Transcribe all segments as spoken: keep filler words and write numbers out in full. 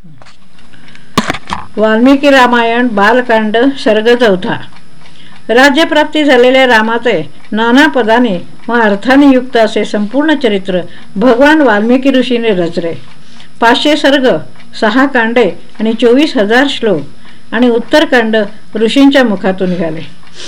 वाल्मिकी रामायण बालकांड सर्ग चौथा. राज्यप्राप्ती झालेल्या रामाचे नाना पदाने व अर्थाने युक्त असे संपूर्ण चरित्र भगवान वाल्मिकी ऋषीने रचले. पाचशे सर्ग, सहा कांडे आणि चोवीस हजार श्लोक आणि उत्तरकांड ऋषींच्या मुखातून निघाले.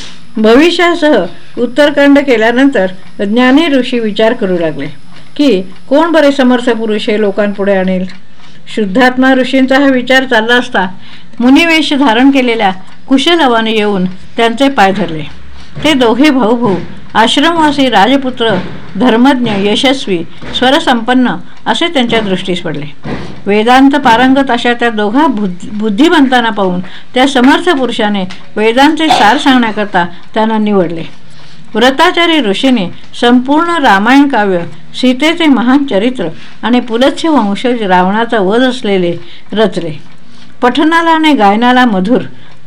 भविष्यासह उत्तरकांड केल्यानंतर ज्ञानी ऋषी विचार करू लागले की कोण बरे समर्थ पुरुष हे लोकांपुढे आणेल. शुद्धात्मा ऋषींचा हा विचार चालला असता मुनिवेश धारण केलेल्या कुशलवाने येऊन त्यांचे पाय धरले. ते दोघे भाऊ भाऊ आश्रमवासी राजपुत्र, धर्मज्ञ, यशस्वी, स्वरसंपन्न असे त्यांच्या दृष्टीस पडले. वेदांत पारंगत अशा त्या दोघा बुद्ध बुद्धिमंतांना पाहून त्या समर्थ पुरुषाने वेदांचे सार सांगण्याकरता त्यांना निवडले. व्रताचारी ऋषीने संपूर्ण रामायण काव्य, सीतेचे महान चरित्र आणि पुलत्स्य वंशज रावणाचा वध असलेले रचले. पठनाला आणि गायनाला मधुर,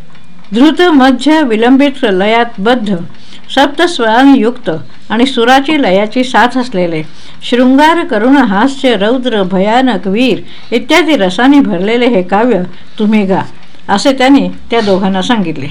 द्रुत, मध्य, विलंबित, लयातबद्ध, सप्तस्वरांनी युक्त आणि सुराची लयाची साथ असलेले, शृंगार, करुण, हास्य, रौद्र, भयानक, वीर इत्यादी रसाने भरलेले हे काव्य तुम्ही गा, असे त्यांनी त्या दोघांना सांगितले.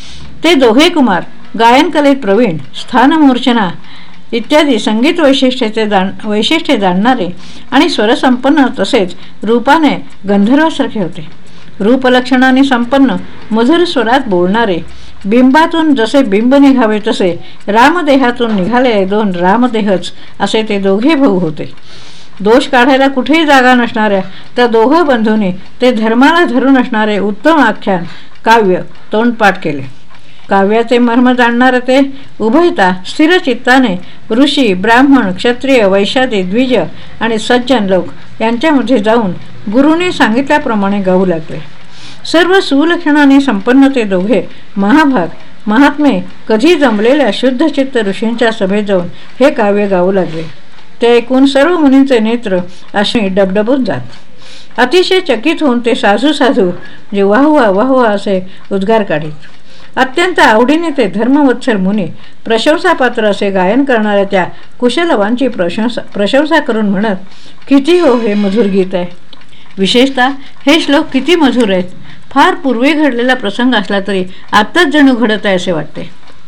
ते दोघे कुमार गायनकलेत प्रवीण, स्थानमूर्छना इत्यादी संगीत वैशिष्ट्याचे जाण वैशिष्ट्ये जाणणारे आणि स्वरसंपन्न, तसेच रूपाने गंधर्वासारखे होते. रूपलक्षणाने संपन्न, मधुर स्वरात बोलणारे, बिंबातून जसे बिंब निघावे तसे रामदेहातून निघालेले दोन रामदेहच असे ते दोघे भाऊ होते. दोष काढायला कुठेही जागा नसणाऱ्या त्या दोघं बंधूंनी ते धर्माला धरून असणारे उत्तम आख्यान काव्य तोंडपाठ केले. काव्याचे मर्म जाणणारे ते उभयता स्थिर चित्ताने ऋषी, ब्राह्मण, क्षत्रिय, वैश्यादी, द्विज आणि सज्जन लोक यांच्यामध्ये जाऊन गुरुने सांगितल्याप्रमाणे गाऊ लागले. सर्व सुलक्षणाने संपन्न ते दोघे महाभाग महात्मे कधी जमलेल्या शुद्धचित्त ऋषींच्या सभेत जाऊन हे काव्य गाऊ लागले. ते ऐकून सर्व मुनींचे नेत्र अश्मी डबडबून जात. अतिशय चकित होऊन ते साधू साधू जे वाहवा वाहवा असे उद्गार काढीत. अत्यंत आवडीने ते धर्मवत्सर मुनी प्रशंसापात्र असे गायन करणाऱ्या त्या कुशलवांची प्रशंसा प्रशंसा करून म्हणत, किती हो हे मधुर गीत आहे. विशेषतः हे श्लोक किती मधुर आहेत. फार पूर्वी घडलेला प्रसंग असला तरी आत्ताच जणू घडत आहे असे वाटते.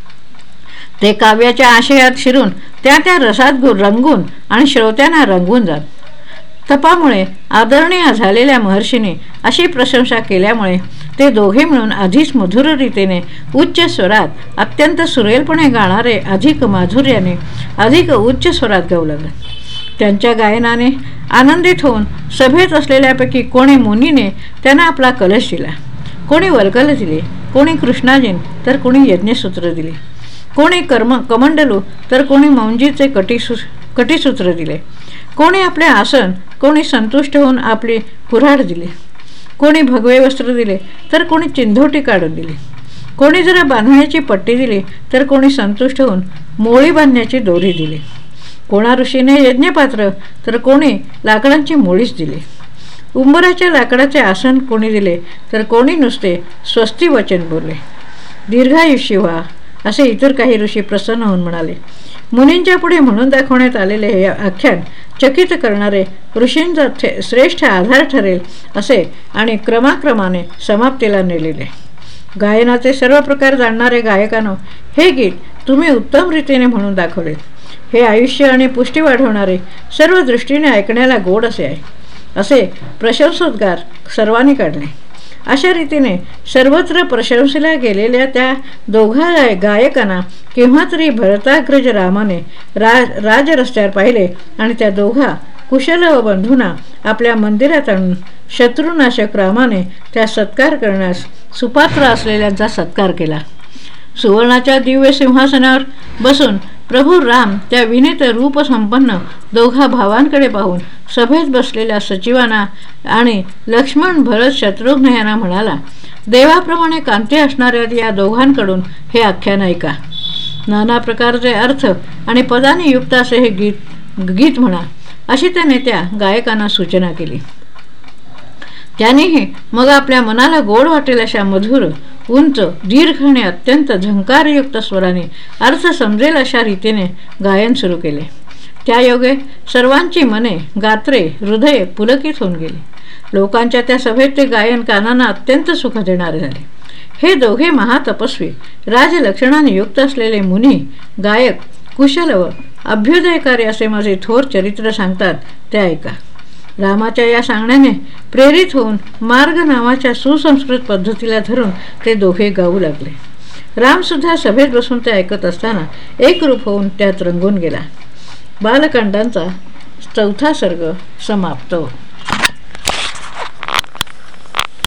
ते काव्याच्या आशयात शिरून त्या त्या रसात रंगून आणि श्रोत्यांना रंगवून जात. तपामुळे आदरणीय झालेल्या महर्षीने अशी प्रशंसा केल्यामुळे ते दोघे मिळून आधीच मधुर रीतीने उच्च स्वरात अत्यंत सुरेलपणे गाणारे अधिक माधुर्याने अधिक उच्च स्वरात गाऊ लागले. त्यांच्या गायनाने आनंदित होऊन सभेत असलेल्यापैकी कोणी मुनीने त्यांना आपला कलश दिला, कोणी वल्कल दिले, कोणी कृष्णाजीन तर कोणी यज्ञसूत्र दिले, कोणी कर्म कमंडलू तर कोणी मौंजीचे कटीसू कटीसूत्र दिले, कोणी आपले आसन, कोणी संतुष्ट होऊन आपली कुऱ्हाड दिली, कोणी भगवे वस्त्र दिले तर कोणी चिंधोटी काढून दिली, कोणी जरा बांधण्याची पट्टी दिली तर कोणी संतुष्ट होऊन मोळी बांधण्याची दोरी दिली, कोणा ऋषीने यज्ञपात्र तर कोणी लाकडांची मोळीच दिली, उंबराच्या लाकडाचे आसन कोणी दिले तर कोणी नुसते स्वस्ती वचन बोलले. दीर्घायुष्य व्हा असे इतर काही ऋषी प्रसन्न होऊन म्हणाले. मुनींच्या पुढे म्हणून दाखवण्यात आलेले हे आख्यान चकित करणारे ऋषींचा श्रेष्ठ आधार ठरेल असे आणि क्रमाक्रमाने समाप्तीला नेलेले. गायनाचे सर्व प्रकार जाणणारे गायकांनो, हे गीत तुम्ही उत्तम रीतीने म्हणून दाखवले. हे आयुष्य आणि पुष्टी वाढवणारे, सर्व दृष्टीने ऐकण्याला गोड असे आहे असे प्रशंसोद्गार सर्वांनी काढले. अशा रीतीने सर्वत्र प्रशंसेला गेलेल्या त्या दोघा गायकांना केव्हा तरी भरताग्रज रामाने राज राजरस्त्यावर पाहिले आणि त्या दोघा कुशल व बंधूंना आपल्या मंदिरात आणून शत्रुनाशक रामाने त्या सत्कार करण्यास सुपात्र असलेल्यांचा सत्कार केला. सुवर्णाच्या दिव्य सिंहासनावर बसून प्रभू राम त्या विनीत रूपसंपन्न दोघा भावांकडे पाहून सभेत बसलेल्या सचिवांना आणि लक्ष्मण, भरत, शत्रुघ्न यांना म्हणाला, देवाप्रमाणे कांती असणाऱ्या या दोघांकडून हे आख्यान ऐका. नाना प्रकारचे अर्थ आणि पदाने युक्त असे हे गीत गीत म्हणा, अशी त्याने त्या गायकांना सूचना केली. त्यानेही मग आपल्या मनाला गोड वाटेल अशा मधुर, उंच, दीर्घ आणि अत्यंत झंकारयुक्त स्वराने अर्थ समजेल अशा रीतीने गायन सुरू केले. त्या योगे सर्वांची मने, गात्रे, हृदय पुलकित होऊन गेली. लोकांच्या त्या सभेत ते गायन कानांना अत्यंत सुख देणारे झाले. हे दोघे महातपस्वी राजलक्षणाने युक्त असलेले मुनी गायक कुशल व अभ्युदयकारी असे माझे थोर चरित्र सांगतात, ते ऐका. रामाच्या या सांगण्याने प्रेरित होऊन मार्ग नावाच्या सुसंस्कृत पद्धतीला धरून ते दोघे गाऊ लागले. रामसुद्धा सभेत बसून ते ऐकत असताना एकरूप होऊन त्यात रंगून गेला. बालकांडांचा चौथा सर्ग समाप्त.